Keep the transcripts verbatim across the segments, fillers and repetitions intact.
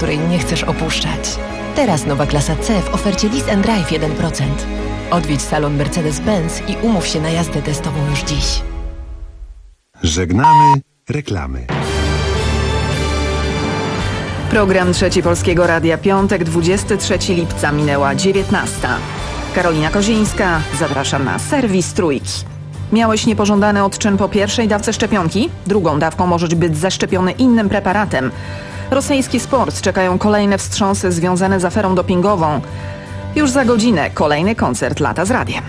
której nie chcesz opuszczać. Teraz nowa klasa C w ofercie Lease and Drive jeden procent. Odwiedź salon Mercedes-Benz i umów się na jazdę testową już dziś. Żegnamy reklamy. Program Trzeci Polskiego Radia, piątek, dwudziestego trzeciego lipca, minęła dziewiętnasta. Karolina Kozińska, zapraszam na serwis Trójki. Miałeś niepożądany odczyn po pierwszej dawce szczepionki? Drugą dawką możesz być zaszczepiony innym preparatem. Rosyjski sport, czekają kolejne wstrząsy związane z aferą dopingową. Już za godzinę kolejny koncert Lata z radiem.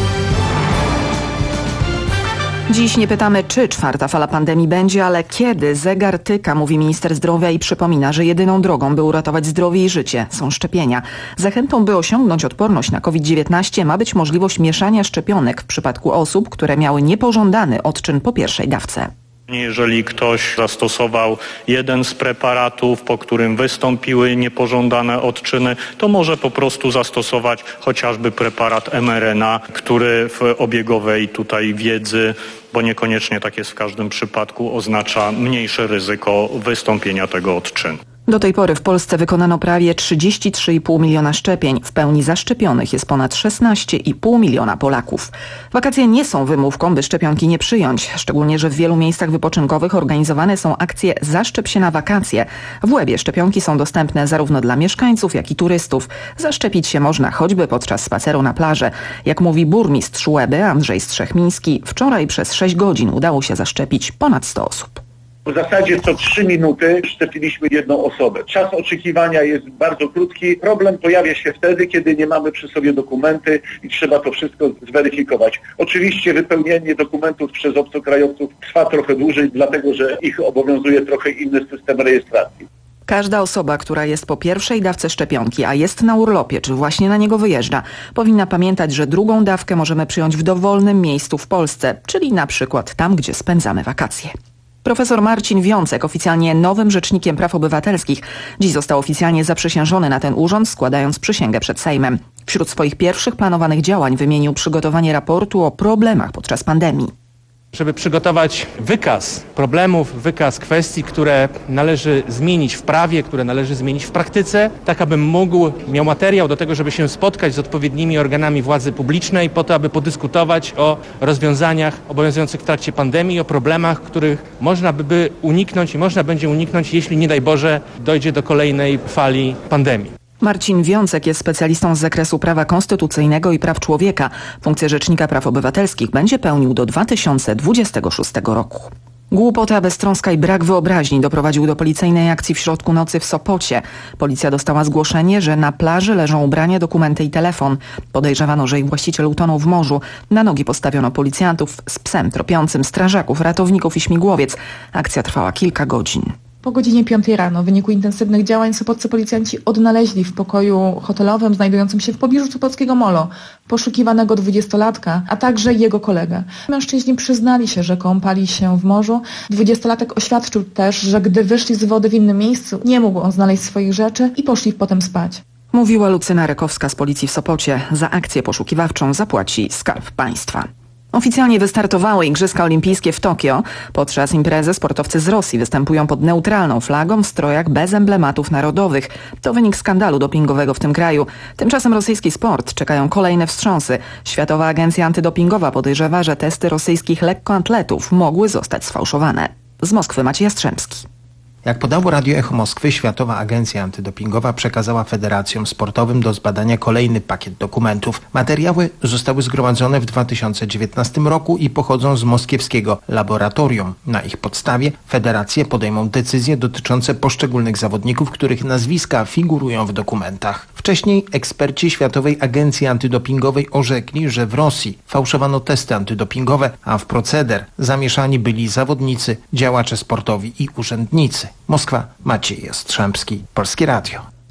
Dziś nie pytamy, czy czwarta fala pandemii będzie, ale kiedy. Zegar tyka, mówi minister zdrowia i przypomina, że jedyną drogą, by uratować zdrowie i życie, są szczepienia. Zachętą, by osiągnąć odporność na COVID dziewiętnaście, ma być możliwość mieszania szczepionek w przypadku osób, które miały niepożądany odczyn po pierwszej dawce. Jeżeli ktoś zastosował jeden z preparatów, po którym wystąpiły niepożądane odczyny, to może po prostu zastosować chociażby preparat em er en a, który w obiegowej tutaj wiedzy, bo niekoniecznie tak jest w każdym przypadku, oznacza mniejsze ryzyko wystąpienia tego odczynu. Do tej pory w Polsce wykonano prawie trzydzieści trzy i pół miliona szczepień. W pełni zaszczepionych jest ponad szesnaście i pół miliona Polaków. Wakacje nie są wymówką, by szczepionki nie przyjąć. Szczególnie, że w wielu miejscach wypoczynkowych organizowane są akcje Zaszczep się na wakacje. W Łebie szczepionki są dostępne zarówno dla mieszkańców, jak i turystów. Zaszczepić się można choćby podczas spaceru na plaży. Jak mówi burmistrz Łeby Andrzej Strzechmiński, wczoraj przez sześć godzin udało się zaszczepić ponad sto osób. W zasadzie co trzy minuty szczepiliśmy jedną osobę. Czas oczekiwania jest bardzo krótki. Problem pojawia się wtedy, kiedy nie mamy przy sobie dokumenty i trzeba to wszystko zweryfikować. Oczywiście wypełnienie dokumentów przez obcokrajowców trwa trochę dłużej, dlatego że ich obowiązuje trochę inny system rejestracji. Każda osoba, która jest po pierwszej dawce szczepionki, a jest na urlopie, czy właśnie na niego wyjeżdża, powinna pamiętać, że drugą dawkę możemy przyjąć w dowolnym miejscu w Polsce, czyli na przykład tam, gdzie spędzamy wakacje. Profesor Marcin Wiącek, oficjalnie nowym Rzecznikiem Praw Obywatelskich, dziś został oficjalnie zaprzysiężony na ten urząd, składając przysięgę przed Sejmem. Wśród swoich pierwszych planowanych działań wymienił przygotowanie raportu o problemach podczas pandemii. Żeby przygotować wykaz problemów, wykaz kwestii, które należy zmienić w prawie, które należy zmienić w praktyce, tak abym mógł, miał materiał do tego, żeby się spotkać z odpowiednimi organami władzy publicznej po to, aby podyskutować o rozwiązaniach obowiązujących w trakcie pandemii, o problemach, których można by uniknąć i można będzie uniknąć, jeśli nie daj Boże dojdzie do kolejnej fali pandemii. Marcin Wiącek jest specjalistą z zakresu prawa konstytucyjnego i praw człowieka. Funkcję Rzecznika Praw Obywatelskich będzie pełnił do dwa tysiące dwudziestego szóstego roku. Głupota, beztroska i brak wyobraźni doprowadził do policyjnej akcji w środku nocy w Sopocie. Policja dostała zgłoszenie, że na plaży leżą ubrania, dokumenty i telefon. Podejrzewano, że ich właściciel utonął w morzu. Na nogi postawiono policjantów z psem tropiącym, strażaków, ratowników i śmigłowiec. Akcja trwała kilka godzin. Po godzinie piątej rano w wyniku intensywnych działań sopoccy policjanci odnaleźli w pokoju hotelowym znajdującym się w pobliżu Sopockiego Molo poszukiwanego dwudziestolatka, a także jego kolegę. Mężczyźni przyznali się, że kąpali się w morzu. Dwudziestolatek oświadczył też, że gdy wyszli z wody w innym miejscu, nie mógł on znaleźć swoich rzeczy i poszli potem spać. Mówiła Lucyna Rekowska z policji w Sopocie. Za akcję poszukiwawczą zapłaci Skarb Państwa. Oficjalnie wystartowały Igrzyska Olimpijskie w Tokio. Podczas imprezy sportowcy z Rosji występują pod neutralną flagą w strojach bez emblematów narodowych. To wynik skandalu dopingowego w tym kraju. Tymczasem rosyjski sport czekają kolejne wstrząsy. Światowa Agencja Antydopingowa podejrzewa, że testy rosyjskich lekkoatletów mogły zostać sfałszowane. Z Moskwy Maciej Jastrzębski. Jak podało Radio Echo Moskwy, Światowa Agencja Antydopingowa przekazała federacjom sportowym do zbadania kolejny pakiet dokumentów. Materiały zostały zgromadzone w dwa tysiące dziewiętnastym roku i pochodzą z moskiewskiego laboratorium. Na ich podstawie federacje podejmą decyzje dotyczące poszczególnych zawodników, których nazwiska figurują w dokumentach. Wcześniej eksperci Światowej Agencji Antydopingowej orzekli, że w Rosji fałszowano testy antydopingowe, a w proceder zamieszani byli zawodnicy, działacze sportowi i urzędnicy. Moskwa, Maciej Jastrzębski, Polskie Radio.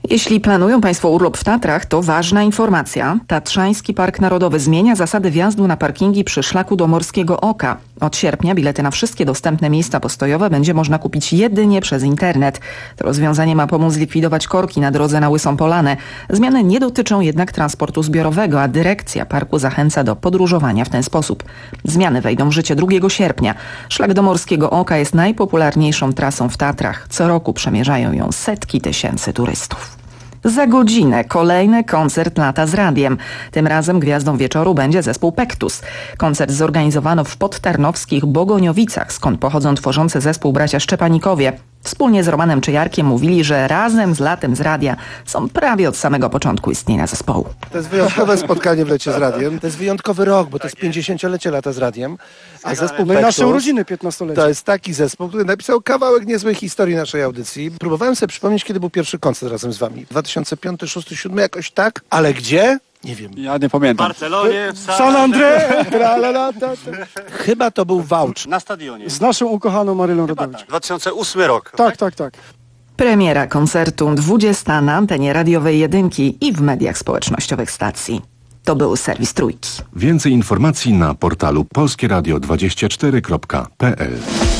Jeśli planują Państwo urlop w Tatrach, to ważna informacja. Tatrzański Park Narodowy zmienia zasady wjazdu na parkingi przy szlaku do Morskiego Oka. Od sierpnia bilety na wszystkie dostępne miejsca postojowe będzie można kupić jedynie przez internet. To rozwiązanie ma pomóc zlikwidować korki na drodze na Łysą Polanę. Zmiany nie dotyczą jednak transportu zbiorowego, a dyrekcja parku zachęca do podróżowania w ten sposób. Zmiany wejdą w życie drugiego sierpnia. Szlak do Morskiego Oka jest najpopularniejszą trasą w Tatrach. Co roku przemierzają ją setki tysięcy turystów. Za godzinę kolejny koncert Lata z radiem. Tym razem gwiazdą wieczoru będzie zespół Pektus. Koncert zorganizowano w podtarnowskich Bogoniowicach, skąd pochodzą tworzący zespół bracia Szczepanikowie. Wspólnie z Romanem Czyjarkiem mówili, że razem z Latem z radia są prawie od samego początku istnienia zespołu. To jest wyjątkowe spotkanie w Lecie z radiem. To jest wyjątkowy rok, bo to jest pięćdziesięciolecie Lata z radiem. A zespół No i nasze Pektus urodziny piętnastolecie. to jest taki zespół, który napisał kawałek niezłej historii naszej audycji. Próbowałem sobie przypomnieć, kiedy był pierwszy koncert razem z wami. dwa tysiące piąty, dwa tysiące szósty, dwa tysiące siódmy, jakoś tak. Ale gdzie? Nie wiem. Ja nie pamiętam. W Barcelonie, w San André. Chyba to był Wałcz. Na stadionie. Z naszą ukochaną Marylą Rodowicz. dwa tysiące ósmy rok. Tak, tak, tak. Premiera koncertu dwudziesta na antenie radiowej Jedynki i w mediach społecznościowych stacji. To był serwis Trójki. Więcej informacji na portalu polskie radio dwadzieścia cztery kropka p l.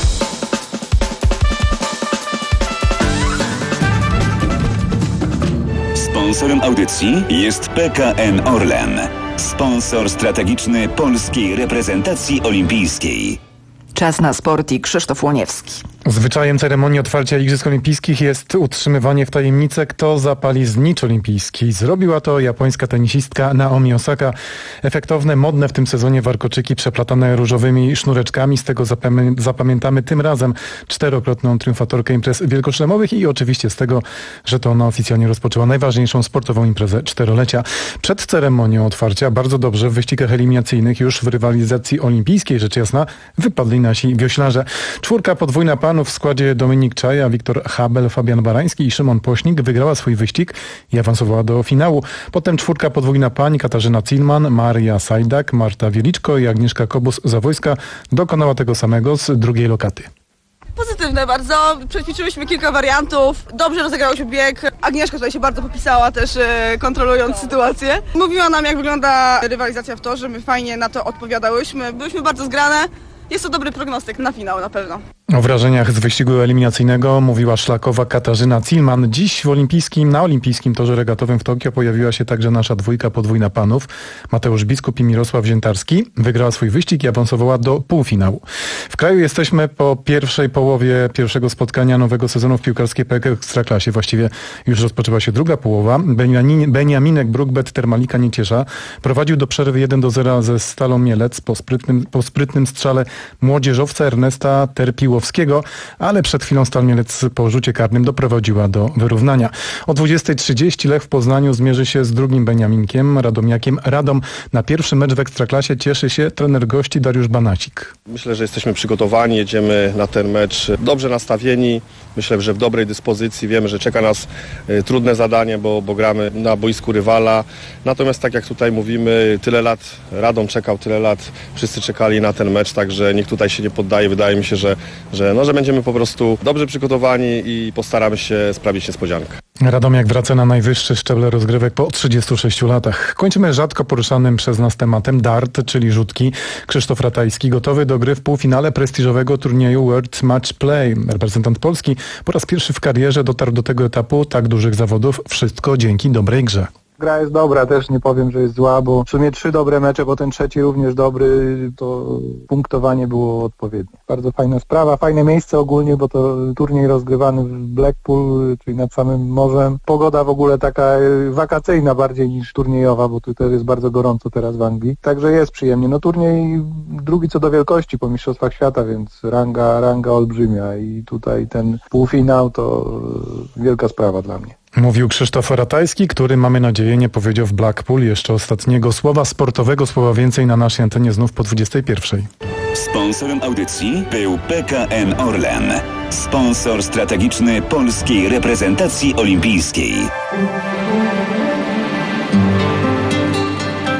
Sponsorem audycji jest P K N Orlen, sponsor strategiczny polskiej reprezentacji olimpijskiej. Czas na sport i Krzysztof Łoniewski. Zwyczajem ceremonii otwarcia Igrzysk Olimpijskich jest utrzymywanie w tajemnicy, kto zapali znicz olimpijski. Zrobiła to japońska tenisistka Naomi Osaka. Efektowne, modne w tym sezonie warkoczyki przeplatane różowymi sznureczkami. Z tego zapamię- zapamiętamy tym razem czterokrotną triumfatorkę imprez wielkoszlemowych i oczywiście z tego, że to ona oficjalnie rozpoczęła najważniejszą sportową imprezę czterolecia. Przed ceremonią otwarcia bardzo dobrze w wyścigach eliminacyjnych już w rywalizacji olimpijskiej, rzecz jasna, wypadli nasi wioślarze. Czwórka podwójna panów w składzie Dominik Czaja, Wiktor Habel, Fabian Barański i Szymon Pośnik wygrała swój wyścig i awansowała do finału. Potem czwórka podwójna pań Katarzyna Zillmann, Maria Sajdak, Marta Wieliczko i Agnieszka Kobus-Zawojska dokonała tego samego z drugiej lokaty. Pozytywne bardzo, przećwiczyłyśmy kilka wariantów, dobrze rozegrałyśmy bieg. Agnieszka tutaj się bardzo popisała też e, kontrolując sytuację. Mówiła nam, jak wygląda rywalizacja w torze, my fajnie na to odpowiadałyśmy, byłyśmy bardzo zgrane. Jest to dobry prognostyk na finał na pewno. O wrażeniach z wyścigu eliminacyjnego mówiła szlakowa Katarzyna Zillmann. Dziś w olimpijskim, na olimpijskim torze regatowym w Tokio pojawiła się także nasza dwójka podwójna panów. Mateusz Biskup i Mirosław Ziętarski. Wygrała swój wyścig i awansowała do półfinału. W kraju jesteśmy po pierwszej połowie pierwszego spotkania nowego sezonu w piłkarskiej P K Ekstraklasie. Właściwie już rozpoczęła się druga połowa. Beniamin, Beniaminek Brookbet Termalika Nieciesza prowadził do przerwy jeden do zera ze Stalą Mielec po sprytnym, po sprytnym strzale młodzieżowca Ernesta Terpiłowskiego, ale przed chwilą Stal Mielec po rzucie karnym doprowadziła do wyrównania. O dwudziestej trzydzieści Lech w Poznaniu zmierzy się z drugim Beniaminkiem, Radomiakiem Radom. Na pierwszy mecz w Ekstraklasie cieszy się trener gości Dariusz Banasik. Myślę, że jesteśmy przygotowani, jedziemy na ten mecz dobrze nastawieni. Myślę, że w dobrej dyspozycji. Wiemy, że czeka nas y, trudne zadanie, bo, bo gramy na boisku rywala. Natomiast tak jak tutaj mówimy, tyle lat Radom czekał, tyle lat wszyscy czekali na ten mecz, także nikt tutaj się nie poddaje. Wydaje mi się, że, że, no, że będziemy po prostu dobrze przygotowani i postaramy się sprawić niespodziankę. Radomiak wraca na najwyższy szczeble rozgrywek po trzydziestu sześciu latach. Kończymy rzadko poruszanym przez nas tematem dart, czyli rzutki. Krzysztof Ratajski gotowy do gry w półfinale prestiżowego turnieju World Match Play. Reprezentant Polski po raz pierwszy w karierze dotarł do tego etapu tak dużych zawodów. Wszystko dzięki dobrej grze. Gra jest dobra, też nie powiem, że jest zła, bo w sumie trzy dobre mecze, bo ten trzeci również dobry, to punktowanie było odpowiednie. Bardzo fajna sprawa, fajne miejsce ogólnie, bo to turniej rozgrywany w Blackpool, czyli nad samym morzem. Pogoda w ogóle taka wakacyjna bardziej niż turniejowa, bo tutaj jest bardzo gorąco teraz w Anglii. Także jest przyjemnie. No turniej drugi co do wielkości po Mistrzostwach Świata, więc ranga, ranga olbrzymia i tutaj ten półfinał to wielka sprawa dla mnie. Mówił Krzysztof Ratajski, który, mamy nadzieję, nie powiedział w Blackpool jeszcze ostatniego słowa sportowego, słowa więcej na naszej antenie znów po dwudziestej pierwszej. Sponsorem audycji był P K N Orlen, sponsor strategiczny polskiej reprezentacji olimpijskiej. A w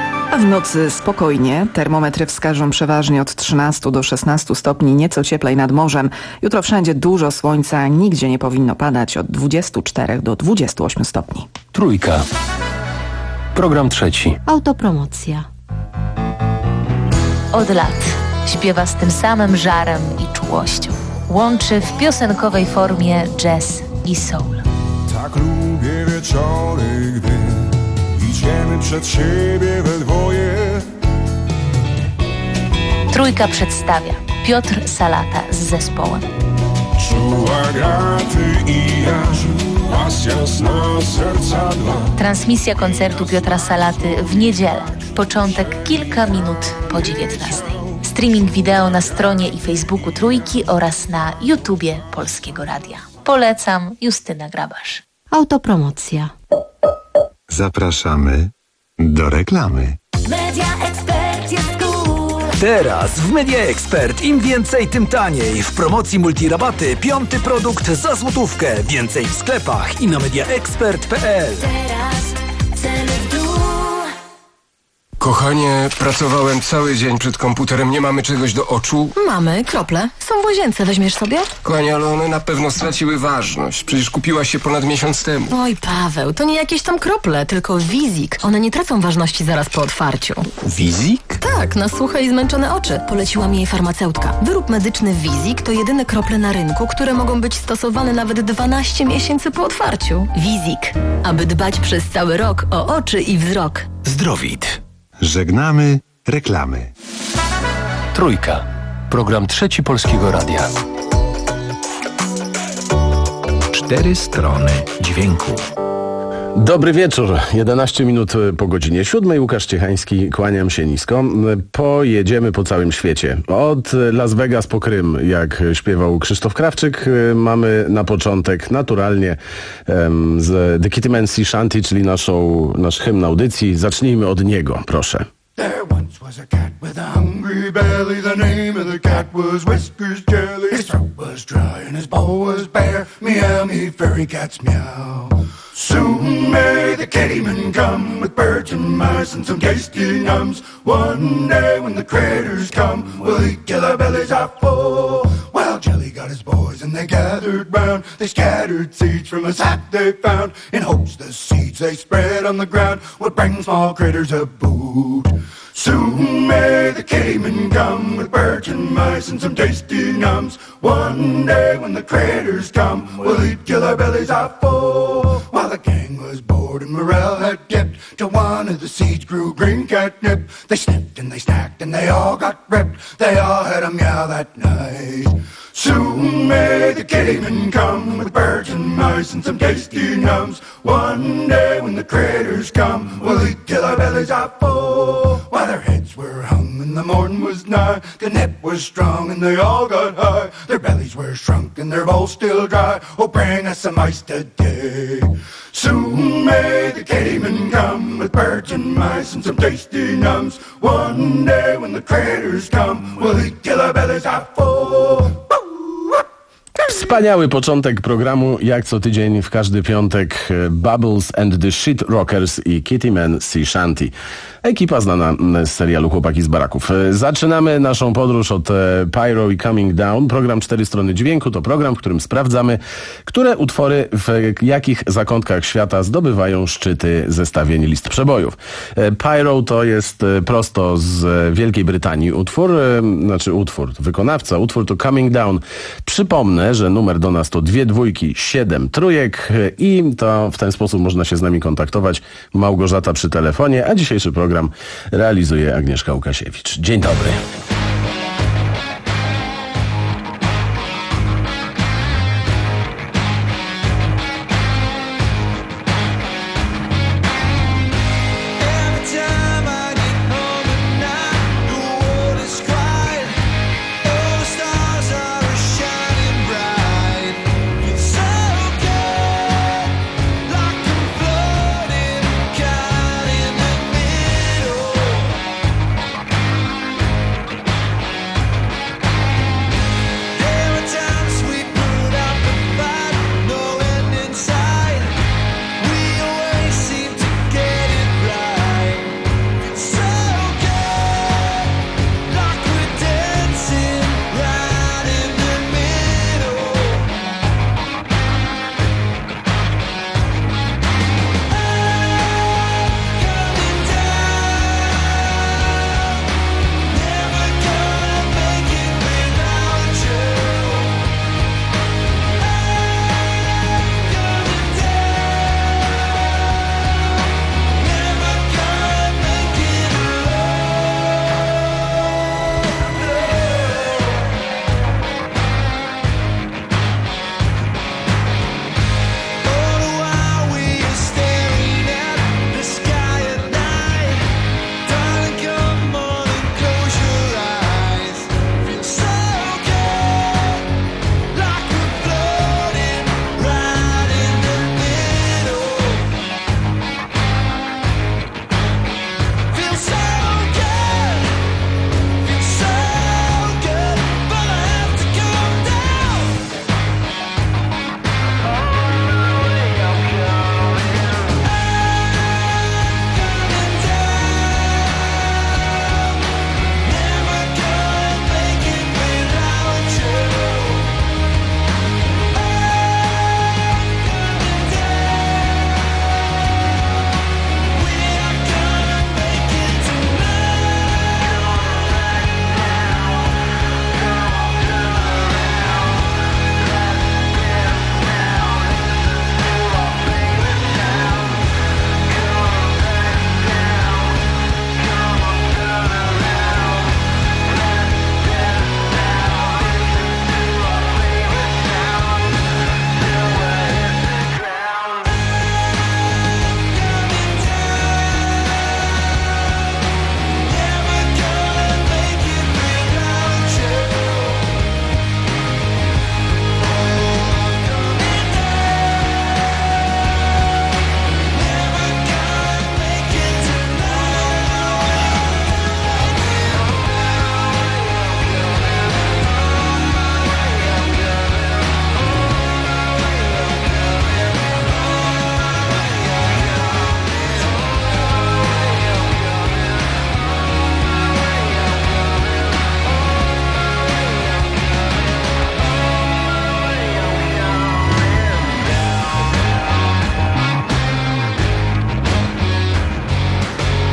nocy spokojnie. Termometry wskażą przeważnie od trzynastu do szesnastu stopni, nieco cieplej nad morzem. Jutro wszędzie dużo słońca, nigdzie nie powinno padać, od dwudziestu czterech do dwudziestu ośmiu stopni. Trójka. Program trzeci. Autopromocja. Od lat śpiewa z tym samym żarem i czułością. Łączy w piosenkowej formie jazz i soul. Tak lubię wieczory, gdy idziemy przed siebie we dwoje. Trójka przedstawia Piotr Salata z zespołem. Czuła graty i jaż, pasja sna serca dwa. Transmisja koncertu Piotra Salaty w niedzielę. Początek kilka minut po dziewiętnastej. Streaming wideo na stronie i Facebooku Trójki oraz na YouTubie Polskiego Radia. Polecam, Justyna Grabasz. Autopromocja. Zapraszamy do reklamy. Media Expert jest cool. Teraz w Media Expert im więcej, tym taniej. W promocji multirabaty piąty produkt za złotówkę. Więcej w sklepach i na mediaexpert kropka p l. Teraz ceny w dół. Kochanie, pracowałem cały dzień przed komputerem, nie mamy czegoś do oczu? Mamy, krople. Są w łazience, weźmiesz sobie? Kochanie, ale one na pewno straciły ważność. Przecież kupiłaś się ponad miesiąc temu. Oj, Paweł, to nie jakieś tam krople, tylko Wizik. One nie tracą ważności zaraz po otwarciu. Wizik? Tak, na suche i zmęczone oczy. Poleciła mi jej farmaceutka. Wyrób medyczny Wizik to jedyne krople na rynku, które mogą być stosowane nawet dwanaście miesięcy po otwarciu. Wizik. Aby dbać przez cały rok o oczy i wzrok. Zdrowit. Żegnamy reklamy. Trójka. Program trzeci Polskiego Radia. Cztery strony dźwięku. Dobry wieczór, jedenaście minut po godzinie siódmej. Łukasz Ciechański, kłaniam się nisko. Pojedziemy po całym świecie. Od Las Vegas po Krym, jak śpiewał Krzysztof Krawczyk, mamy na początek naturalnie um, z The Kitty Man Sea Shanty, czyli naszą, nasz hymn audycji. Zacznijmy od niego, proszę. There once was a cat with a hungry belly. The name of the cat was Whiskers Jelly. His throat was dry and his bowl was bare. Meow, me fairy cats meow. Soon may the kittyman come with birds and mice and some tasty nums. One day when the critters come, we'll eat till our bellies are full. Well, Jelly got his boys and they gathered round. They scattered seeds from a sack they found, in hopes the seeds they spread on the ground would bring small critters a boot. Soon may the kittyman come with birds and mice and some tasty nums. One day when the critters come, we'll eat till our bellies are full. While the gang was bored and morale had dipped, till one of the seeds grew green catnip. They sniffed and they snacked and they all got ripped. They all had a meow that night. Soon may the kittyman come with birds and mice and some tasty nums. One day when the critters come, we'll eat till our bellies are full. While their heads were hung and the morn was nigh, the nip was strong and they all got high. Their bellies were shrunk and their bowls still dry. Oh, bring us some ice today. Soon may the kittyman come with birds and mice and some tasty nums. One day when the critters come, we'll eat till our bellies are full. Wspaniały początek programu, jak co tydzień w każdy piątek. Bubbles and the Shit Rockers i Kitty Man Sea Shanty. Ekipa znana z serialu Chłopaki z baraków. Zaczynamy naszą podróż od Pyro i Coming Down. Program Cztery Strony Dźwięku to program, w którym sprawdzamy, które utwory w jakich zakątkach świata zdobywają szczyty zestawień list przebojów. Pyro to jest prosto z Wielkiej Brytanii utwór, znaczy utwór, wykonawca. Utwór to Coming Down. Przypomnę, że numer do nas to dwie dwójki, siedem trójek i to w ten sposób można się z nami kontaktować. Małgorzata przy telefonie, a dzisiejszy program Program realizuje Agnieszka Łukasiewicz. Dzień dobry.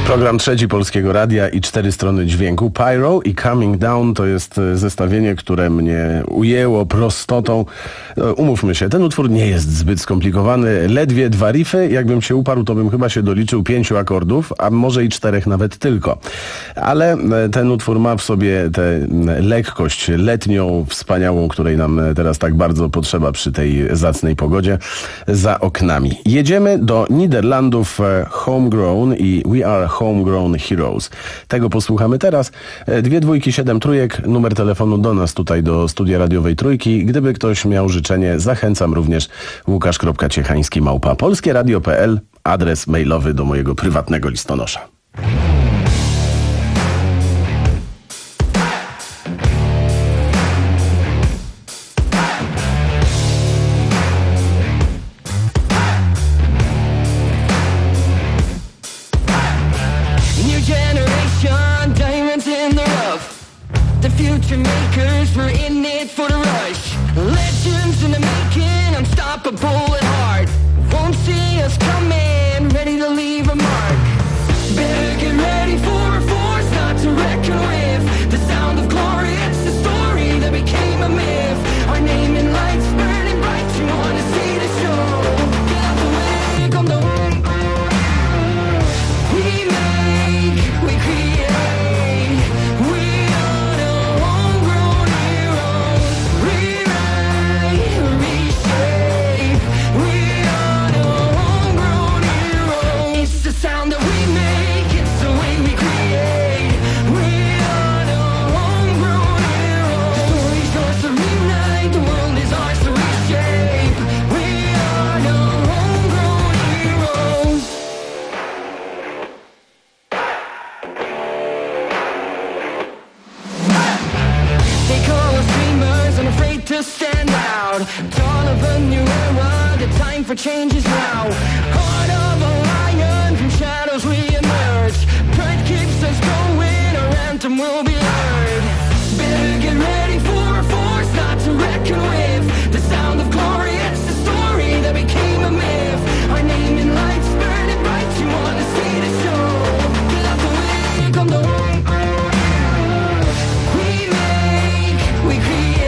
Program trzeci Polskiego Radia i cztery strony dźwięku. Pyro i Coming Down to jest zestawienie, które mnie ujęło prostotą. Umówmy się, ten utwór nie jest zbyt skomplikowany. Ledwie dwa riffy. Jakbym się uparł, to bym chyba się doliczył pięciu akordów, a może i czterech nawet tylko. Ale ten utwór ma w sobie tę lekkość letnią, wspaniałą, której nam teraz tak bardzo potrzeba przy tej zacnej pogodzie za oknami. Jedziemy do Niderlandów. Homegrown i We Are Homegrown Heroes. Tego posłuchamy teraz. Dwie dwójki, siedem trójek, numer telefonu do nas tutaj do studia radiowej Trójki. Gdyby ktoś miał życzenie, zachęcam również łukasz kropka ciechański małpa polskie radio kropka p l, adres mailowy do mojego prywatnego listonosza. Future makers, we're in it for the rush. Legends in the making, unstoppable at heart. Won't see us coming, ready to leave a mark. Better get ready for a force not to reckon with. The sound of glory, it's the story that became a myth. Our name in lights burning bright, you wanna see the show. Get out the way, come the way. We make, we create. To stand out, dawn of a new era, the time for change is now. Heart of a lion, from shadows we emerge. Pride keeps us going, our anthem will be heard. Better get ready for a force not to reckon with. The sound of glory, it's the story that became a myth. Our name in lights burning bright, you wanna see the show. Get out the way, come the way. We make, we create.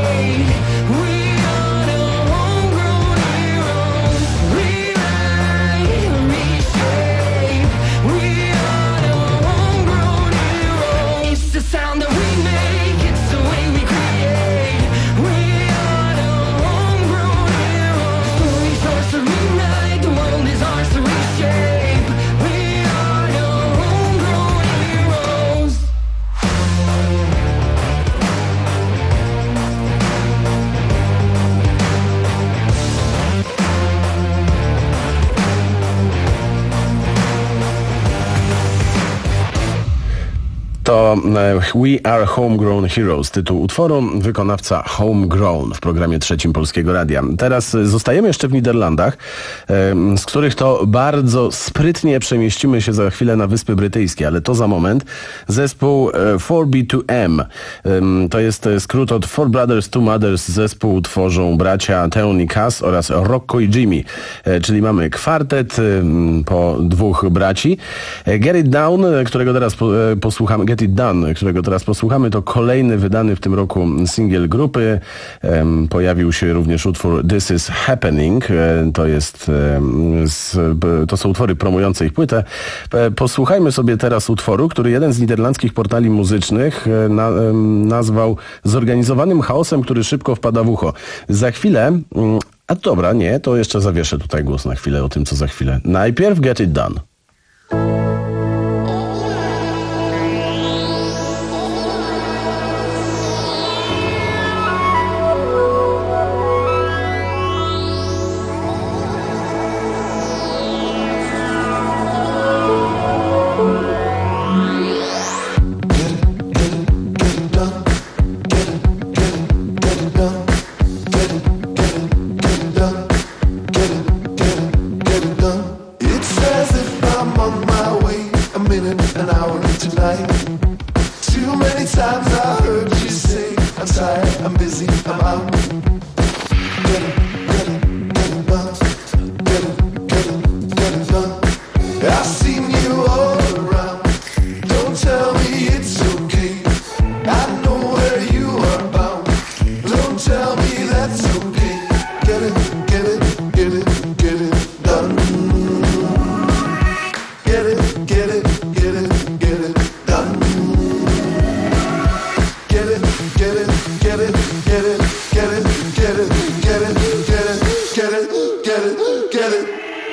To We Are Homegrown Heroes, tytuł utworu, wykonawca Homegrown w programie trzecim Polskiego Radia. Teraz zostajemy jeszcze w Niderlandach, z których to bardzo sprytnie przemieścimy się za chwilę na Wyspy Brytyjskie, ale to za moment. Zespół four B two M, to jest skrót od Four Brothers, Two Mothers. Zespół tworzą bracia Tony Cass oraz Rocco i Jimmy, czyli mamy kwartet po dwóch braci. Get It Down, którego teraz posłuchamy, Get It Done, którego teraz posłuchamy, to kolejny wydany w tym roku singiel grupy. Um, pojawił się również utwór This Is Happening. E, to jest um, z, to są utwory promujące ich płytę. E, posłuchajmy sobie teraz utworu, który jeden z niderlandzkich portali muzycznych e, na, e, nazwał zorganizowanym chaosem, który szybko wpada w ucho. Za chwilę... Mm, a dobra, nie, to jeszcze zawieszę tutaj głos na chwilę o tym, co za chwilę. Najpierw Get It Done. It's as if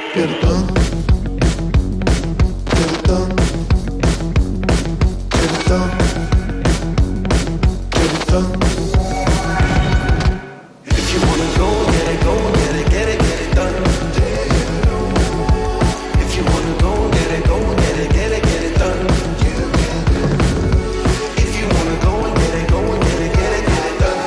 get it done. Get it done. Get it done. Get it done. If you wanna go, get it, go, get it, get it, get it done. If you wanna go, get it, go, get it, get it, get it done. If you wanna go, get it, go, get it, get it, get it done.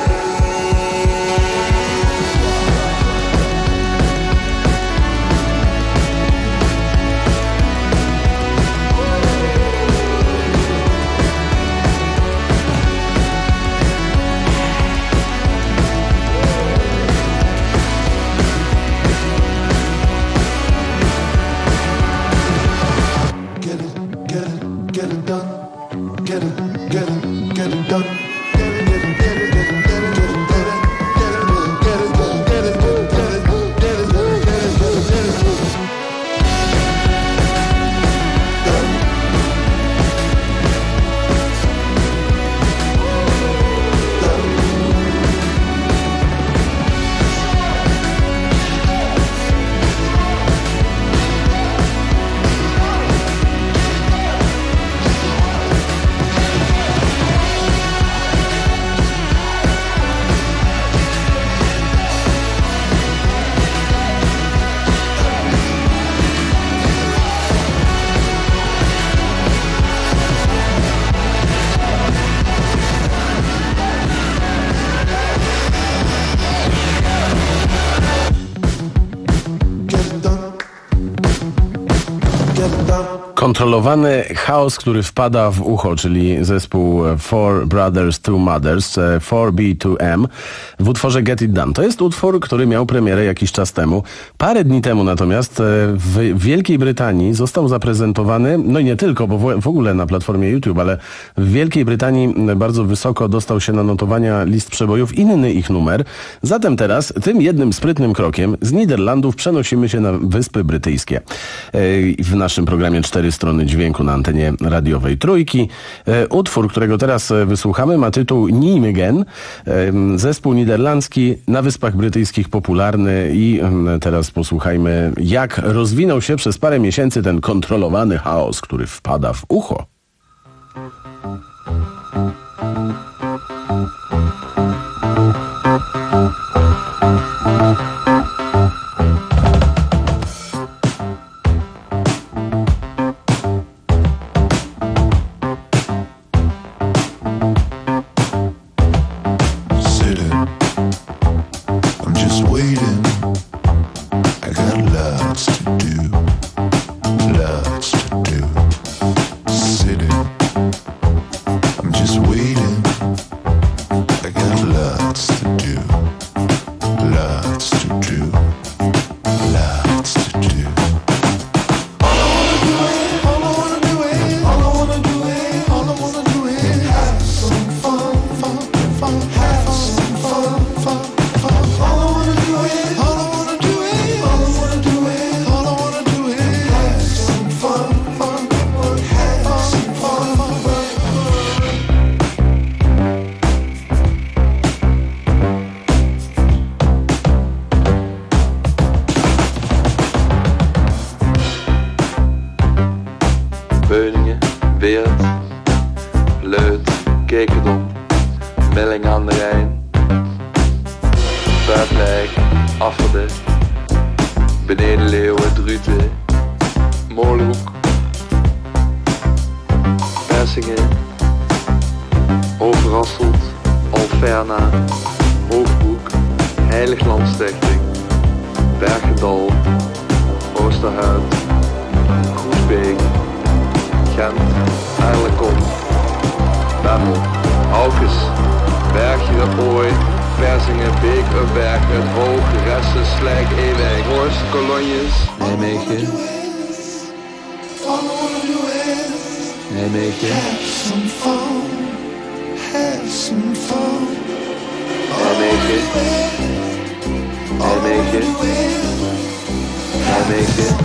Get it, get it, get it done. Get it, get it, get it done. Get it, get it, get it, get it, get it, get it, get it, get it, get it, get it, get it, get it, get it, get it, get it. Kontrolowany chaos, który wpada w ucho, czyli zespół Four Brothers, Two Mothers, four B two M w utworze Get It Done. To jest utwór, który miał premierę jakiś czas temu. Parę dni temu natomiast w Wielkiej Brytanii został zaprezentowany, no i nie tylko, bo w ogóle na platformie YouTube, ale w Wielkiej Brytanii bardzo wysoko dostał się na notowania list przebojów inny ich numer. Zatem teraz tym jednym sprytnym krokiem z Niderlandów przenosimy się na Wyspy Brytyjskie. W naszym programie Cztery Strony Dźwięku na antenie radiowej Trójki. Utwór, którego teraz wysłuchamy, ma tytuł Nijmegen. Zespół niderlandzki na Wyspach Brytyjskich popularny i teraz posłuchajmy, jak rozwinął się przez parę miesięcy ten kontrolowany chaos, który wpada w ucho. Beuningen, Weert, Leut, Kekerdom, Melling aan de Rijn, Buitenwijk, Afferden, Benedenleeuwen, Druten, Molenhoek, Persingen, Overasselt, Alverna, Hoofdbroek, Heiliglandstichting, Bergendal, Oosterhuid, Groesbeek, Gent, Aarlekom, Bemmel, Aukes, Bergen, Ooi, Persingen, Beek, Upberg, Het Hoog, Ressen, Slijk, Ewijk, Horst, Kolonjes, Nijmegen, Nijmegen, Nijmegen, Nijmegen, Nijmegen.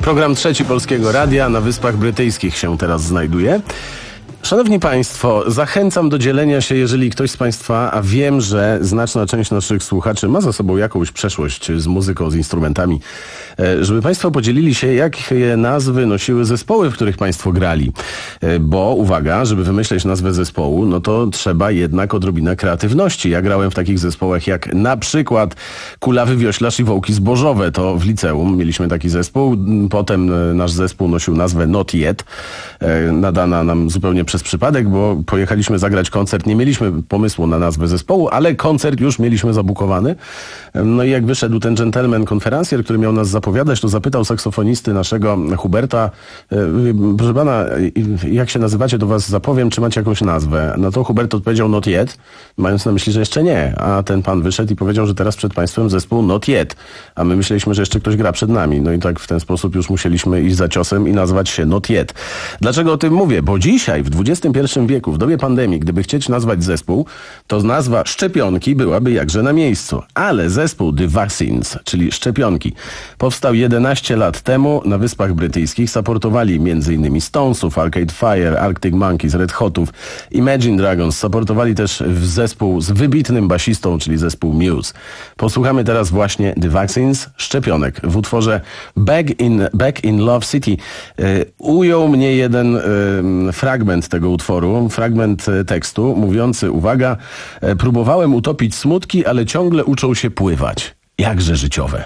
Program trzeci Polskiego Radia na Wyspach Brytyjskich się teraz znajduje. Szanowni Państwo, zachęcam do dzielenia się, jeżeli ktoś z Państwa, a wiem, że znaczna część naszych słuchaczy ma za sobą jakąś przeszłość z muzyką, z instrumentami, żeby Państwo podzielili się, jakie nazwy nosiły zespoły, w których Państwo grali. Bo uwaga, żeby wymyśleć nazwę zespołu, no to trzeba jednak odrobina kreatywności. Ja grałem w takich zespołach jak na przykład Kulawy Wioślarz i Wołki Zbożowe. To w liceum mieliśmy taki zespół. Potem nasz zespół nosił nazwę Not Yet, nadana nam zupełnie przez przypadek, bo pojechaliśmy zagrać koncert. Nie mieliśmy pomysłu na nazwę zespołu, ale koncert już mieliśmy zabukowany. No i jak wyszedł ten gentleman konferencjer, który miał nas zapowiadać, to zapytał saksofonisty naszego Huberta: proszę pana, jak się nazywacie, to was zapowiem, czy macie jakąś nazwę. No to Hubert odpowiedział Not Yet, mając na myśli, że jeszcze nie. A ten pan wyszedł i powiedział, że teraz przed państwem zespół Not Yet. A my myśleliśmy, że jeszcze ktoś gra przed nami. No i tak w ten sposób już musieliśmy iść za ciosem i nazwać się Not Yet. Dlaczego o tym mówię? Bo dzisiaj, w dwudziestym pierwszym wieku, w dobie pandemii, gdyby chcieć nazwać zespół, to nazwa Szczepionki byłaby jakże na miejscu. Ale zespół The Vaccines, czyli Szczepionki, powstał jedenaście lat temu na Wyspach Brytyjskich. Supportowali między innymi Stonesów, Arcade Fire, Arctic Monkeys, Red Hotów, Imagine Dragons. Supportowali też zespół z wybitnym basistą, czyli zespół Muse. Posłuchamy teraz właśnie The Vaccines, Szczepionek. W utworze Back in, Back in Love City y, ujął mnie jeden y, fragment tego utworu, fragment y, tekstu mówiący, uwaga, y, próbowałem utopić smutki, ale ciągle uczą się pływać. Jakże życiowe.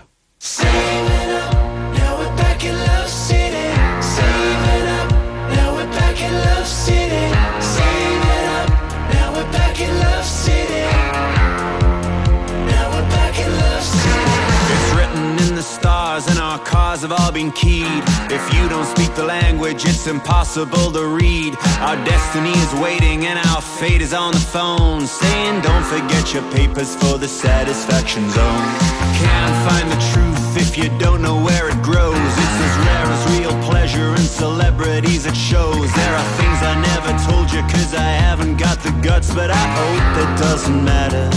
And our cars have all been keyed. If you don't speak the language, it's impossible to read. Our destiny is waiting and our fate is on the phone, saying don't forget your papers for the satisfaction zone. Can't find the truth if you don't know where it grows. It's as rare as real pleasure and celebrities it shows. There are things I never told you cause I haven't got the guts, but I hope it doesn't matter.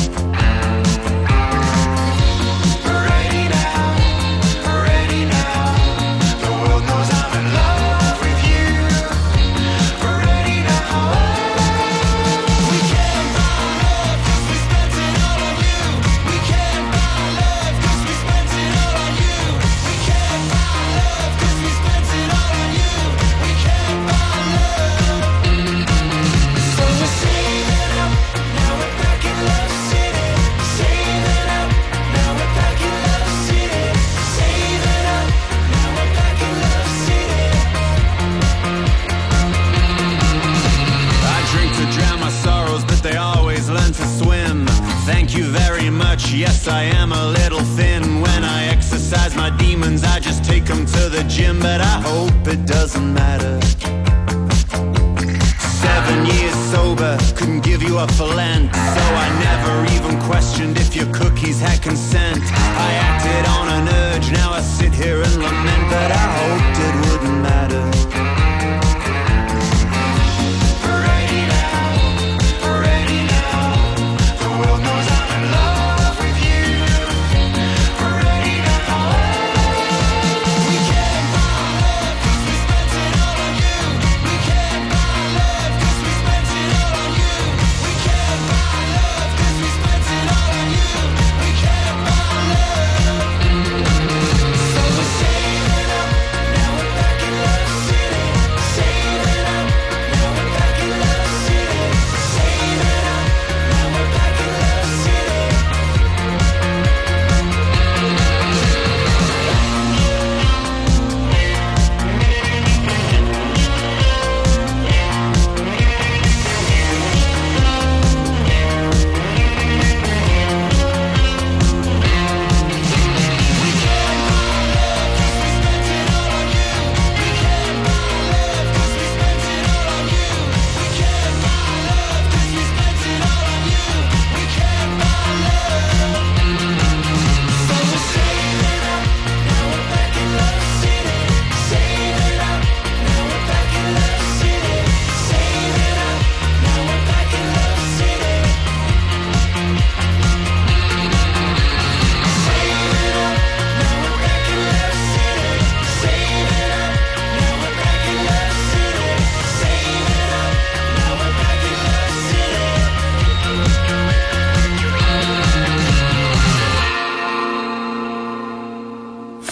Yes, I am a little thin. When I exercise my demons, I just take them to the gym, but I hope it doesn't matter. Seven years sober, couldn't give you up for Lent, so I never even questioned if your cookies had consent. I acted on an urge, now I sit here and lament, but I hoped it wouldn't matter. Now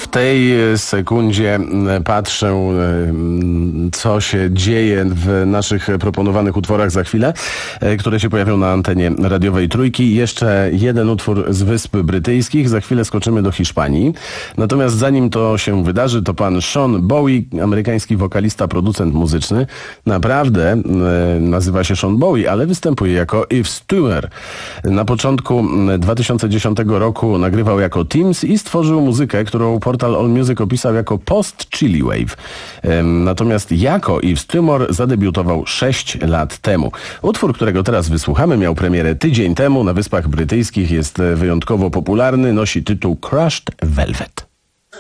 tej sekundzie patrzę, co się dzieje w naszych proponowanych utworach za chwilę, które się pojawią na antenie radiowej Trójki. Jeszcze jeden utwór z Wysp Brytyjskich. Za chwilę skoczymy do Hiszpanii. Natomiast zanim to się wydarzy, to pan Sean Bowie, amerykański wokalista, producent muzyczny, naprawdę e, nazywa się Sean Bowie, ale występuje jako Yves Tumor. Na początku dwa tysiące dziesiątego roku nagrywał jako Teams i stworzył muzykę, którą portal AllMusic opisał jako post-chili wave. E, natomiast jako Yves Tumor zadebiutował sześć lat temu. Utwór, którego teraz wysłuchamy, miał premierę tydzień temu na Wyspach Brytyjskich, jest wyjątkowo popularny, nosi tytuł Crushed Velvet.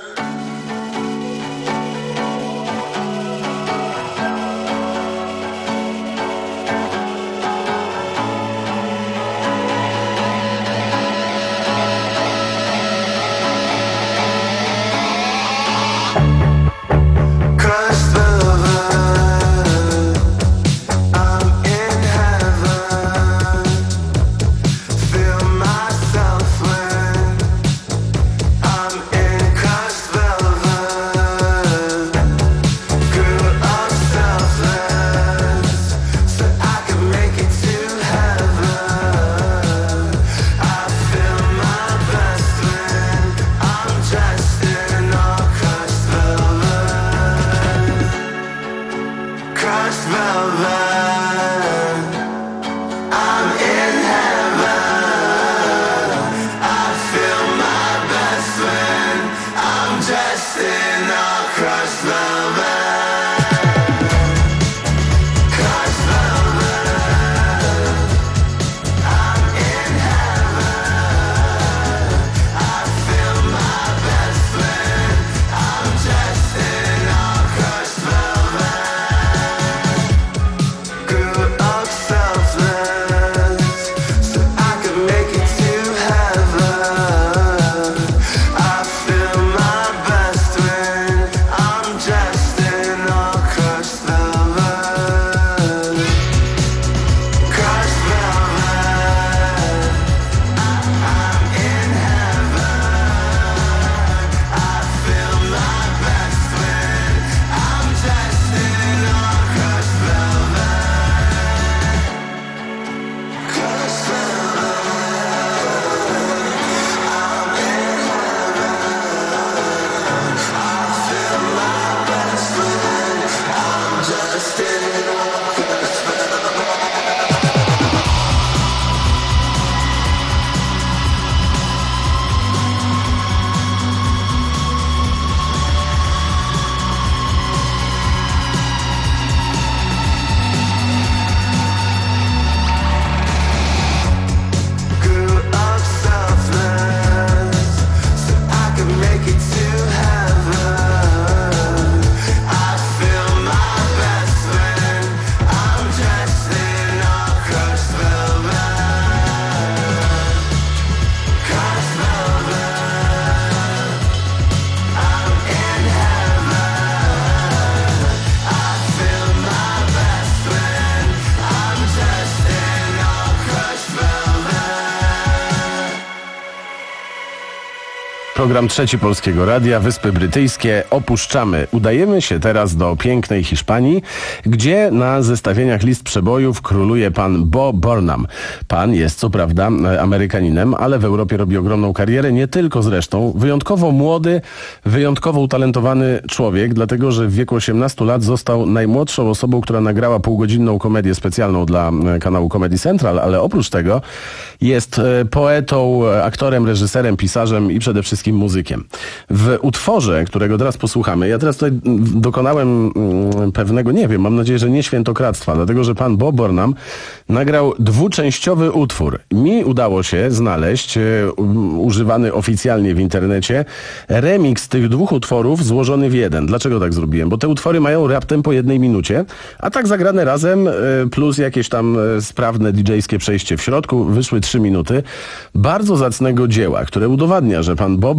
Program trzeci Polskiego Radia, Wyspy Brytyjskie opuszczamy. Udajemy się teraz do pięknej Hiszpanii, gdzie na zestawieniach list przebojów króluje pan Bo Burnham. Pan jest co prawda Amerykaninem, ale w Europie robi ogromną karierę, nie tylko zresztą. Wyjątkowo młody, wyjątkowo utalentowany człowiek, dlatego że w wieku osiemnastu lat został najmłodszą osobą, która nagrała półgodzinną komedię specjalną dla kanału Comedy Central, ale oprócz tego jest poetą, aktorem, reżyserem, pisarzem i przede wszystkim muzykiem. W utworze, którego teraz posłuchamy, ja teraz tutaj dokonałem pewnego, nie wiem, mam nadzieję, że nie świętokradztwa, dlatego że pan Bo Burnham nagrał dwuczęściowy utwór. Mi udało się znaleźć, używany oficjalnie w internecie, remix tych dwóch utworów złożony w jeden. Dlaczego tak zrobiłem? Bo te utwory mają raptem po jednej minucie, a tak zagrane razem plus jakieś tam sprawne didżejskie przejście w środku wyszły trzy minuty bardzo zacnego dzieła, które udowadnia, że pan Bo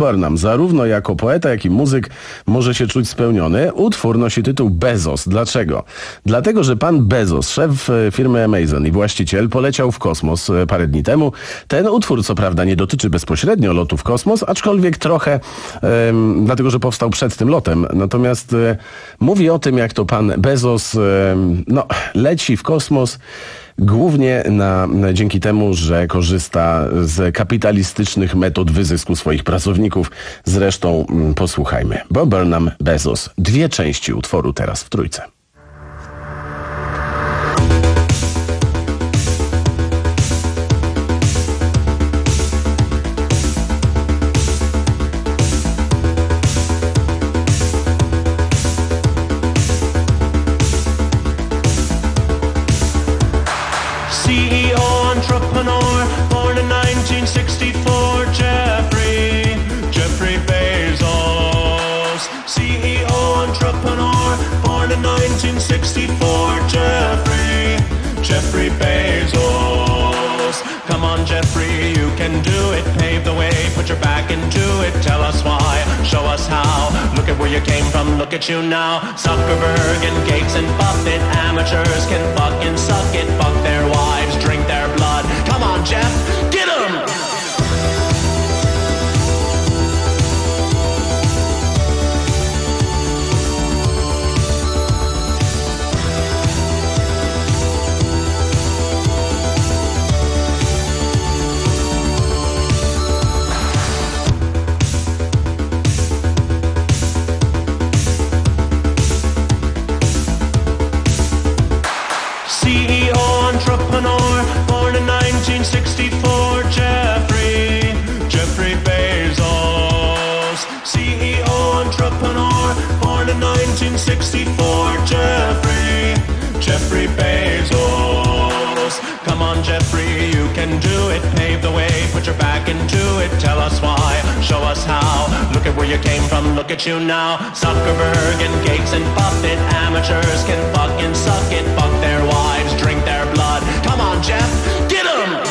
Burnham zarówno jako poeta, jak i muzyk może się czuć spełniony. Utwór nosi tytuł Bezos. Dlaczego? Dlatego, że pan Bezos, szef firmy Amazon i właściciel, poleciał w kosmos parę dni temu. Ten utwór co prawda nie dotyczy bezpośrednio lotu w kosmos, aczkolwiek trochę, um, dlatego że powstał przed tym lotem. Natomiast um, mówi o tym, jak to pan Bezos um, no, leci w kosmos głównie na, na, dzięki temu, że korzysta z kapitalistycznych metod wyzysku swoich pracowników. Zresztą um, posłuchajmy. Bob Burnham, Bezos. Dwie części utworu teraz w trójce. Jeffrey Bezos. Come on, Jeffrey, you can do it. Pave the way, put your back into it. Tell us why, show us how. Look at where you came from, look at you now. Zuckerberg and Gates and Buffett. Amateurs can fuck and suck it. Fuck their wives, drink their blood. Come on, Jeff, get 'em! Born in nineteen sixty-four, Jeffrey, Jeffrey Bezos. C E O, entrepreneur, born in nineteen sixty-four, Jeffrey, Jeffrey Bezos. Come on, Jeffrey, you can do it. Pave the way, put your back into it. Tell us why, show us how. Look at where you came from, look at you now. Zuckerberg and Gates and Buffett. Amateurs can fuck and suck it. Fuck their wives, drink their blood. Come on, Jeff, get 'em!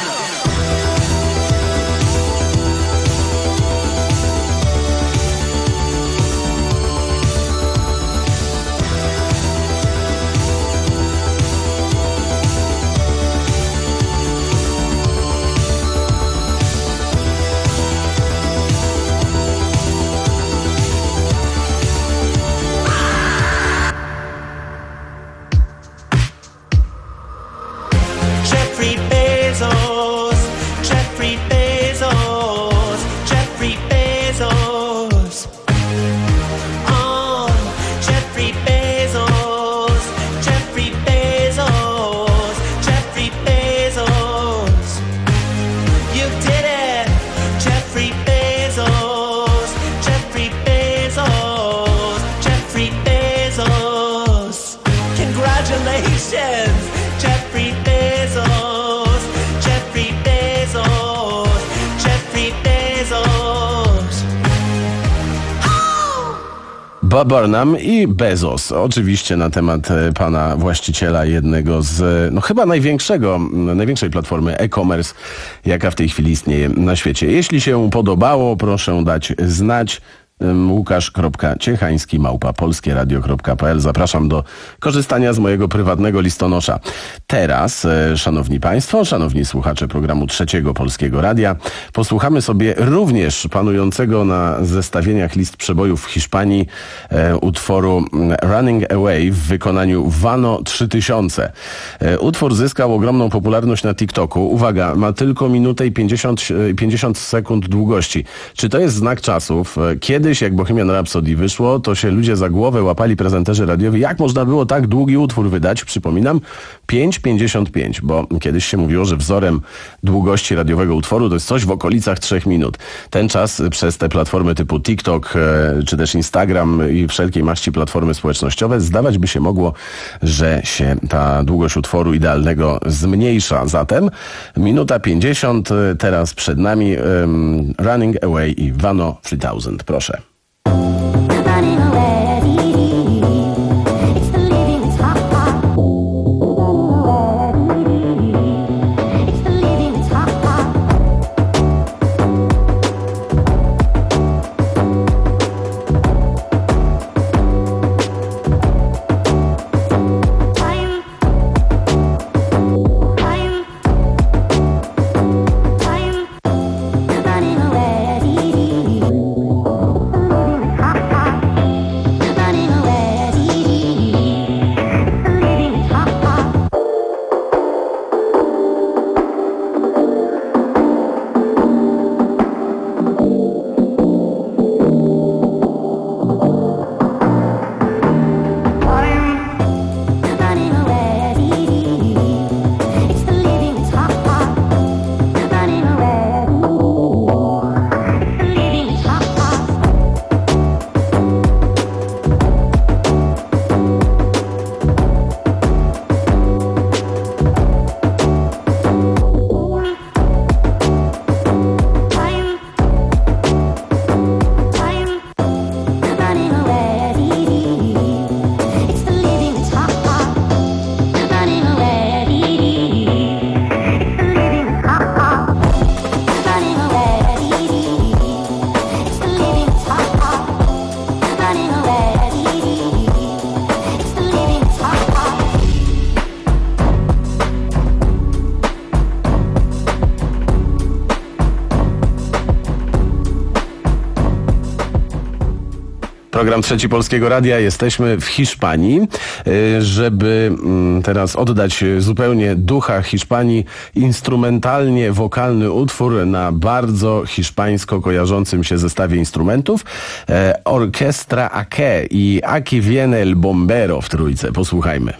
Bob Burnham i Bezos. Oczywiście na temat pana właściciela jednego z, no chyba największego, największej platformy e-commerce, jaka w tej chwili istnieje na świecie. Jeśli się podobało, proszę dać znać. łukasz kropka ciechański małpa polskieradio kropka p l. Zapraszam do korzystania z mojego prywatnego listonosza. Teraz, szanowni państwo, szanowni słuchacze programu Trzeciego Polskiego Radia, posłuchamy sobie również panującego na zestawieniach list przebojów w Hiszpanii e, utworu Running Away w wykonaniu Vano trzy tysiące. E, utwór zyskał ogromną popularność na TikToku. Uwaga, ma tylko minutę i pięćdziesiąt sekund długości. Czy to jest znak czasów? Kiedy Kiedyś, jak Bohemian Rhapsody wyszło, to się ludzie za głowę łapali, prezenterzy radiowi, jak można było tak długi utwór wydać. Przypominam, pięć pięćdziesiąt pięć, bo kiedyś się mówiło, że wzorem długości radiowego utworu to jest coś w okolicach trzech minut. Ten czas przez te platformy typu TikTok, czy też Instagram i wszelkiej maści platformy społecznościowe zdawać by się mogło, że się ta długość utworu idealnego zmniejsza. Zatem minuta pięćdziesiąt, teraz przed nami um, Running Away i Vano trzy tysiące. Proszę. Program Trzeci Polskiego Radia. Jesteśmy w Hiszpanii. Żeby teraz oddać zupełnie ducha Hiszpanii, instrumentalnie wokalny utwór na bardzo hiszpańsko kojarzącym się zestawie instrumentów. Orkiestra Aké i Aquí viene el bombero w trójce. Posłuchajmy.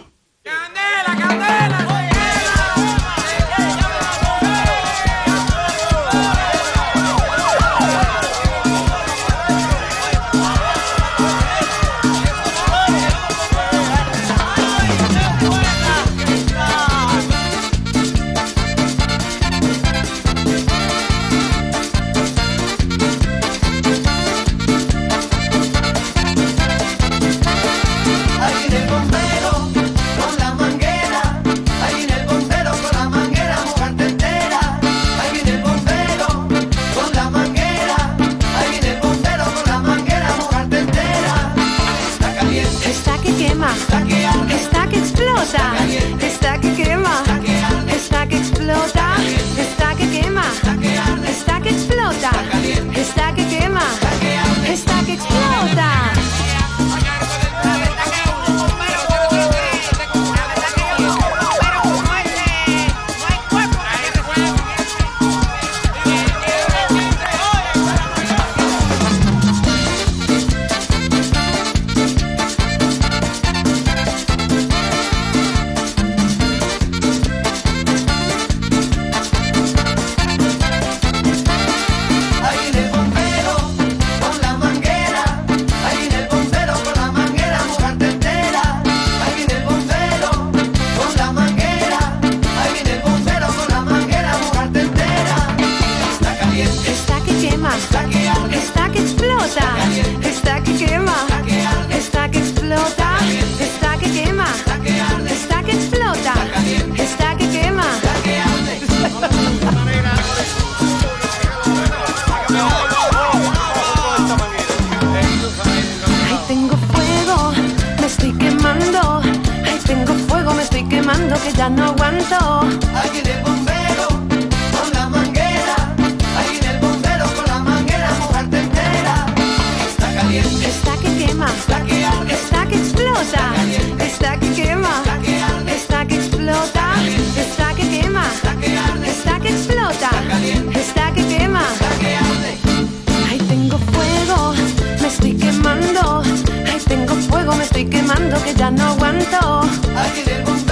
Que ya no aguanto. Ahí viene el bombero con la manguera. Ahí viene el bombero con la manguera, mojarte entera. Está caliente, está que quema, está que arde, está que explota, está que quema, está que arde, está que explota, está que quema, está que arde, está que explota, está que quema, está que arde. Ahí tengo fuego, me estoy quemando. Ahí tengo fuego, me estoy quemando, que ya no aguanto. Ahí viene el bombero.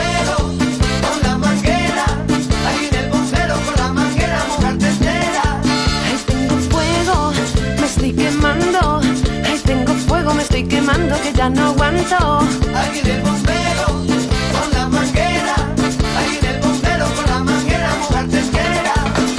Me estoy quemando, que ya no aguanto. Ahí viene el bombero con la manguera. Ahí viene el bombero con la manguera, mojarte entera.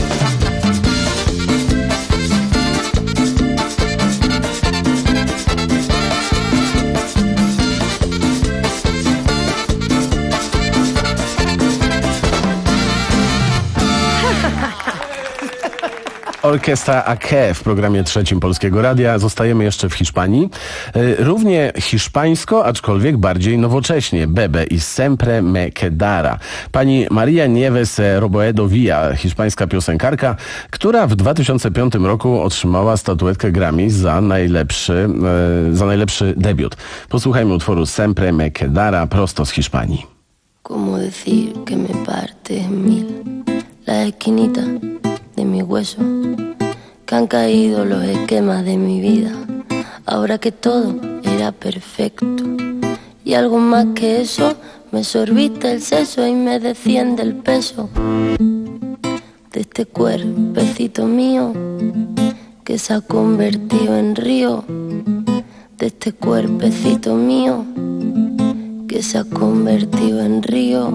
Orkiestra Aké w programie Trzecim Polskiego Radia. Zostajemy jeszcze w Hiszpanii. Równie hiszpańsko, aczkolwiek bardziej nowocześnie. Bebe i Siempre me quedara. Pani Maria Nieves Roboedo Villa, hiszpańska piosenkarka, która w dwa tysiące piątym roku otrzymała statuetkę Grammy za najlepszy, za najlepszy debiut. Posłuchajmy utworu Siempre me quedara prosto z Hiszpanii. ¿Cómo decir que me parte en mil la esquinita de mi hueso, que han caído los esquemas de mi vida, ahora que todo era perfecto, y algo más que eso, me sorbiste el seso y me desciende el peso de este cuerpecito mío que se ha convertido en río, de este cuerpecito mío que se ha convertido en río.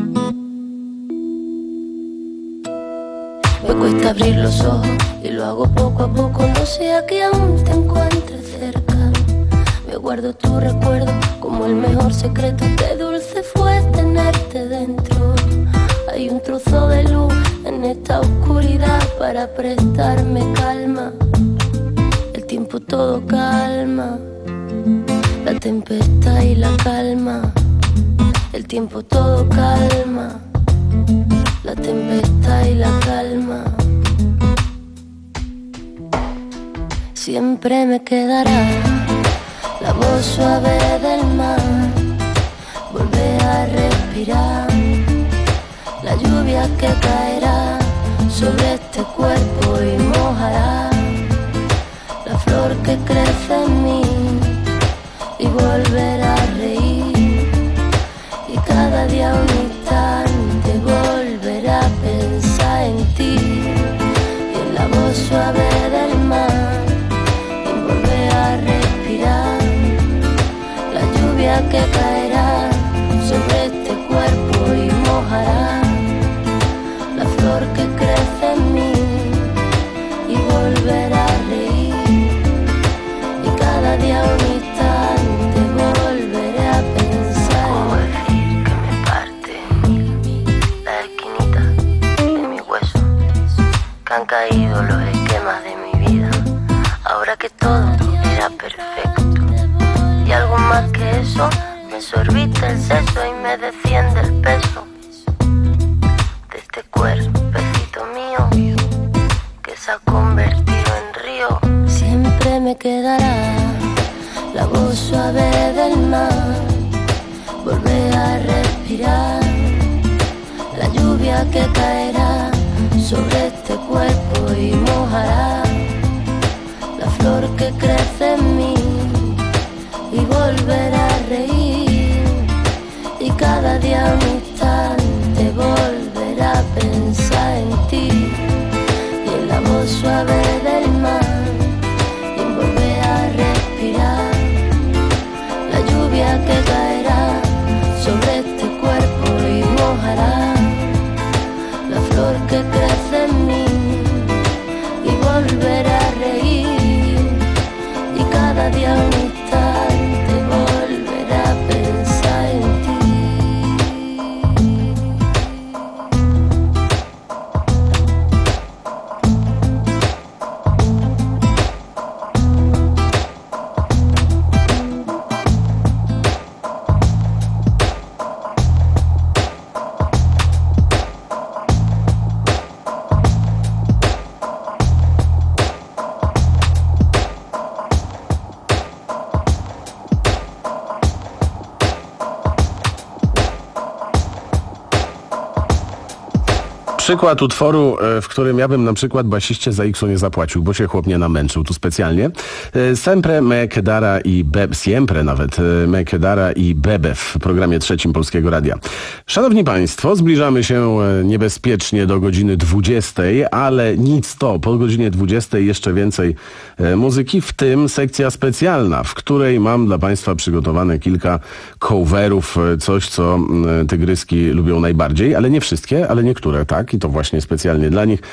Me cuesta abrir los ojos y lo hago poco a poco, no sea que aún te encuentres cerca. Me guardo tu recuerdo como el mejor secreto, qué dulce fue tenerte dentro. Hay un trozo de luz en esta oscuridad para prestarme calma. El tiempo todo calma, la tempestad y la calma. El tiempo todo calma, la tempestad y la calma. Siempre me quedará la voz suave del mar, vuelve a respirar, la lluvia que caerá sobre este cuerpo y mojará la flor que crece en mí y volverá a reír, y cada día un instante volverá a pensar en ti y en la voz suave del mar, y volver a respirar la lluvia que caerá sobre este cuerpo y mojará la flor que crece en mí y volverá a reír, y cada día un instante volveré a pensar. ¿Cómo decir que me parte en mil la esquinita de mi hueso, que han caído los esquemas de mi vida, ahora que todo era perfecto y algo más que eso? Me sorbita el seso y me desciende el peso de este cuerpecito mío que se ha convertido en río. Siempre me quedará la voz suave del mar, volver a respirar la lluvia que caerá sobre este cuerpo y mojará la flor que crece en mí y volverá a reír, y cada día un instante volverá a pensar en ti y en la voz suave del mar, y volver a respirar la lluvia que caerá sobre este cuerpo y mojará la flor que crece en mí y volverá a reír, y cada día un instante volverá a pensar en ti. Przykład utworu, w którym ja bym na przykład basiście za X nie zapłacił, bo się chłop nie namęczył tu specjalnie. Sempre me quedara i bebe, siempre nawet me quedara i bebe w programie trzecim Polskiego Radia. Szanowni Państwo, zbliżamy się niebezpiecznie do godziny dwudziestej, ale nic to, po godzinie dwudziestej jeszcze więcej muzyki, w tym sekcja specjalna, w której mam dla Państwa przygotowane kilka coverów, coś co tygryski lubią najbardziej, ale nie wszystkie, ale niektóre, tak? I to właśnie specjalnie dla nich.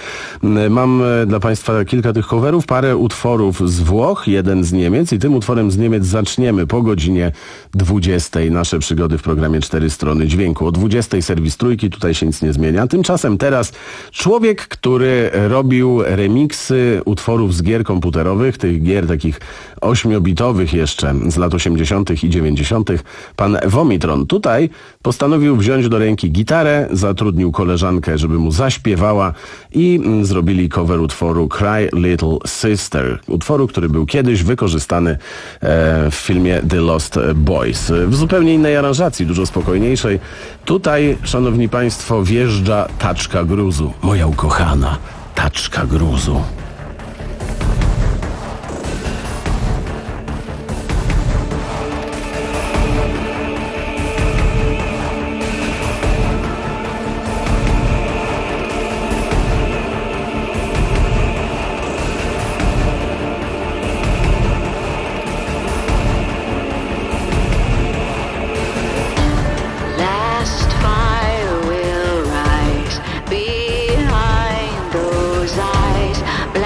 Mam dla Państwa kilka tych coverów, parę utworów z Włoch, jeden z Niemiec i tym utworem z Niemiec zaczniemy po godzinie dwudziestej nasze przygody w programie Cztery Strony Dźwięku. O dwudziestej serwis Trójki, tutaj się nic nie zmienia. Tymczasem teraz człowiek, który robił remiksy utworów z gier komputerowych, tych gier takich ośmiobitowych jeszcze z lat osiemdziesiątych i dziewięćdziesiątych, pan Vomitron. Tutaj postanowił wziąć do ręki gitarę, zatrudnił koleżankę, żeby mu zaśpiewała i zrobili cover utworu Cry Little Sister. Utworu, który był kiedyś wykorzystany w filmie The Lost Boys. W zupełnie innej aranżacji, dużo spokojniejszej. Tutaj, szanowni państwo, wjeżdża taczka gruzu. Moja ukochana taczka gruzu. Behind those eyes,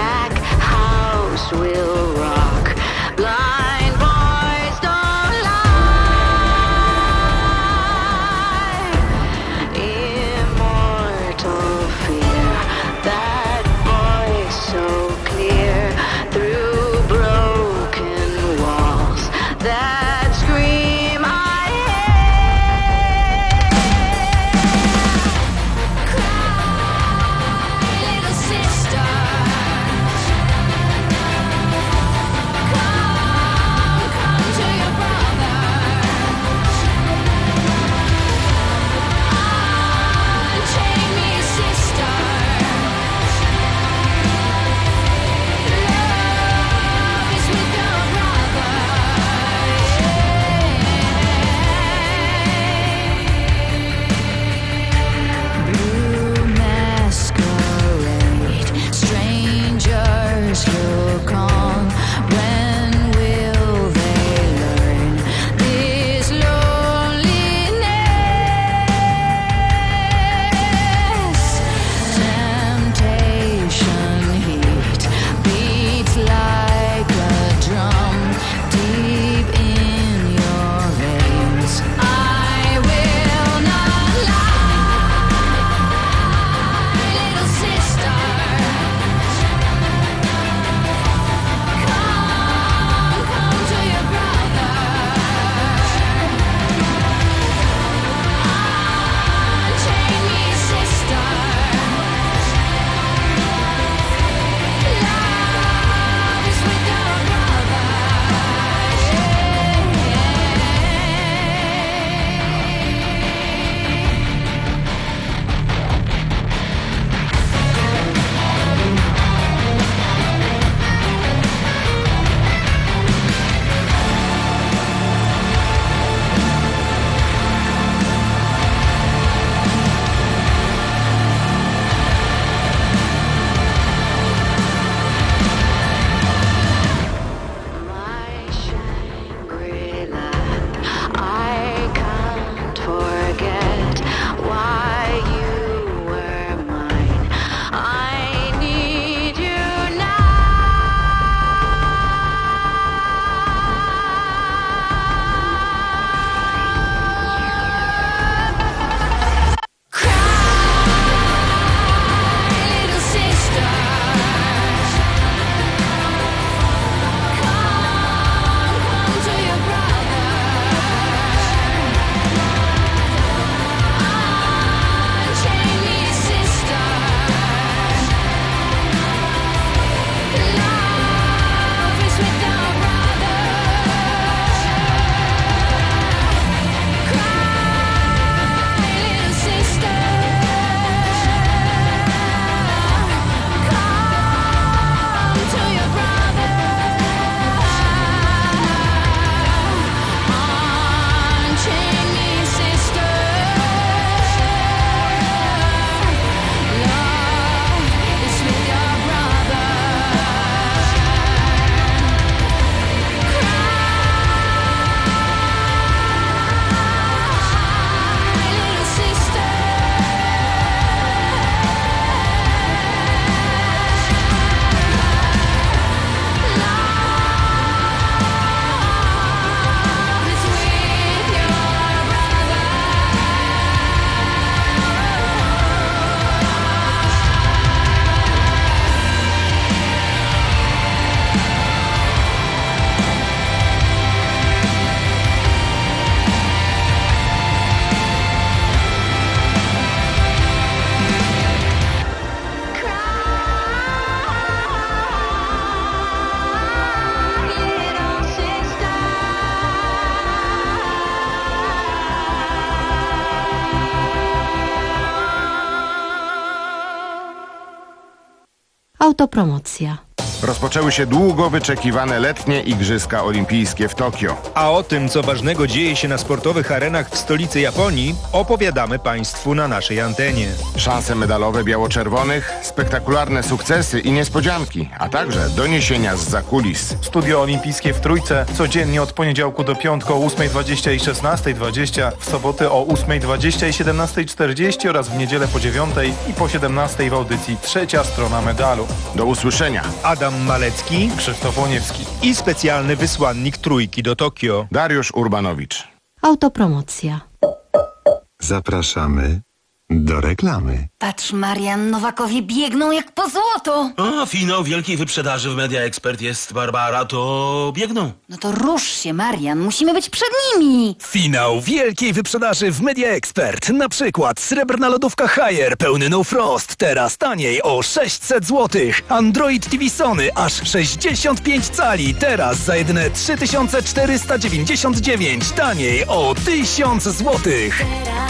Autopromocja. Rozpoczęły się długo wyczekiwane letnie Igrzyska Olimpijskie w Tokio. A o tym, co ważnego dzieje się na sportowych arenach w stolicy Japonii, opowiadamy Państwu na naszej antenie. Szanse medalowe biało-czerwonych, spektakularne sukcesy i niespodzianki, a także doniesienia z zakulis. Studio Olimpijskie w Trójce codziennie od poniedziałku do piątku o ósmej dwadzieścia i szesnastej dwadzieścia, w soboty o ósmej dwadzieścia i siedemnastej czterdzieści oraz w niedzielę po dziewiątej i po siedemnastej w audycji Trzecia Strona Medalu. Do usłyszenia. Adam Malecki, Krzysztof Łoniewski i specjalny wysłannik Trójki do Tokio, Dariusz Urbanowicz. Autopromocja. Zapraszamy do reklamy. Patrz, Marian, Nowakowie biegną jak po złoto. O, finał wielkiej wyprzedaży w Media Expert jest, Barbara, to biegną. No to rusz się, Marian, musimy być przed nimi. Finał wielkiej wyprzedaży w Media Expert. Na przykład srebrna lodówka Haier pełny No Frost, teraz taniej o sześćset złotych. Android T V Sony aż sześćdziesiąt pięć cali, teraz za jedyne trzy tysiące czterysta dziewięćdziesiąt dziewięć, taniej o tysiąc złotych.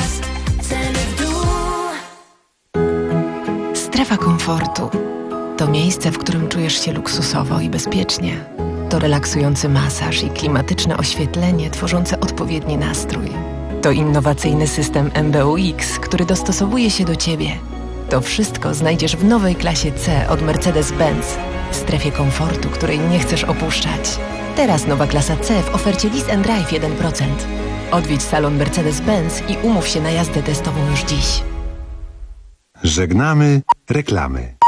Strefa komfortu to miejsce, w którym czujesz się luksusowo i bezpiecznie. To relaksujący masaż i klimatyczne oświetlenie tworzące odpowiedni nastrój. To innowacyjny system M B U X, który dostosowuje się do Ciebie. To wszystko znajdziesz w nowej klasie C od Mercedes-Benz. Strefie komfortu, której nie chcesz opuszczać. Teraz nowa klasa C w ofercie Lease and Drive jeden procent. Odwiedź salon Mercedes-Benz i umów się na jazdę testową już dziś. Żegnamy reklamy.